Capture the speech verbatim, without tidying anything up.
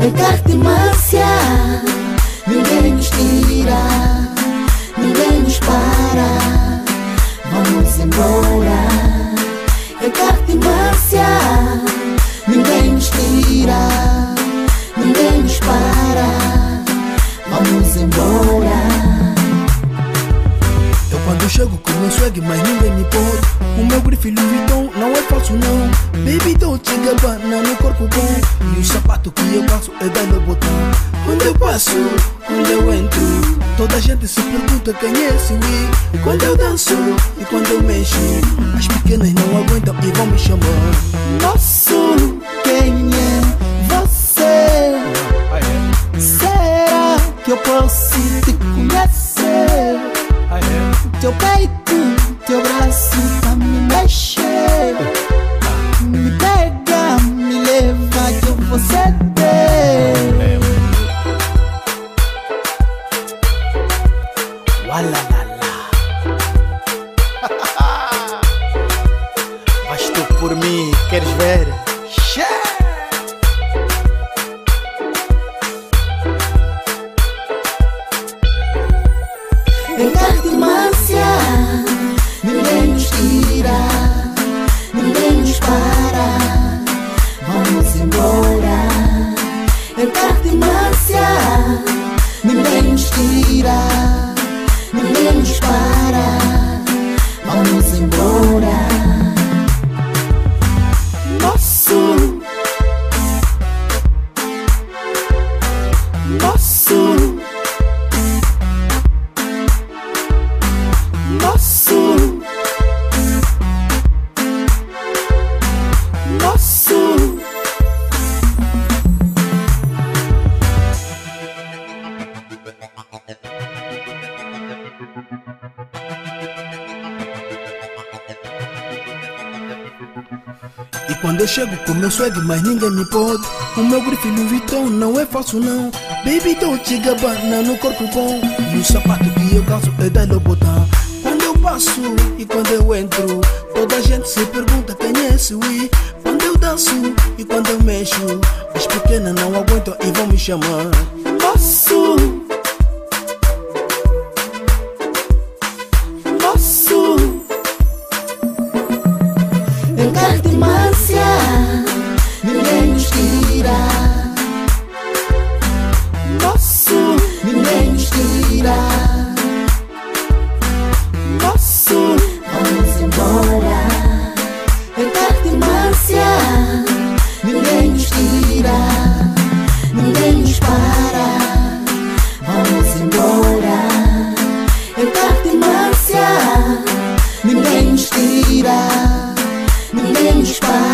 Em Cartimância, ninguém nos tira, ninguém nos para. Vamos embora. Em Cartimância, ninguém nos tira, ninguém nos para. Vamos embora. Eu quando chego com meu swag, mas ninguém me pode. O meu grife Louis Vuitton não é falso não. Baby Dolce Gabbana no corpo bom. E o sapato que eu passo é da meu botão. Quando eu passo, quando eu entro, toda a gente se pergunta quem é esse Wii. E quando eu danço, e quando eu mexo, as pequenas não aguentam e vão me chamar. Moço, quem é você? Será que eu posso te conhecer? Teu peito, teu braço pra me mexer. Me pega, me leva que eu vou ceder. Ualalala. Mas tu por mim queres ver? Em Cartimância, ninguém nos tira, ninguém nos para. Vamos embora. Em Cartimância, ninguém nos tira, ninguém nos para. Vamos embora. Moço, moço, moço, moço. E quando eu chego com meu swag, mas ninguém me pode. O meu grife Louis Vuitton não é falso não. Baby Dolce Gabbana no corpo bom. E o sapato que eu calço é da Louboutin. Quando eu passo e quando eu entro, toda a gente se pergunta quem é esse Wii. Quando eu danço e quando eu mexo, as pequenas não aguentam e vão me chamar. Moço, moço. Em Cartimância, ninguém nos tira. Moço, ninguém nos tira. Moço, vamos embora. Em Cartimância, ninguém nos tira, ninguém nos para. Vamos embora. Em Cartimância, ninguém nos tira, ninguém nos para.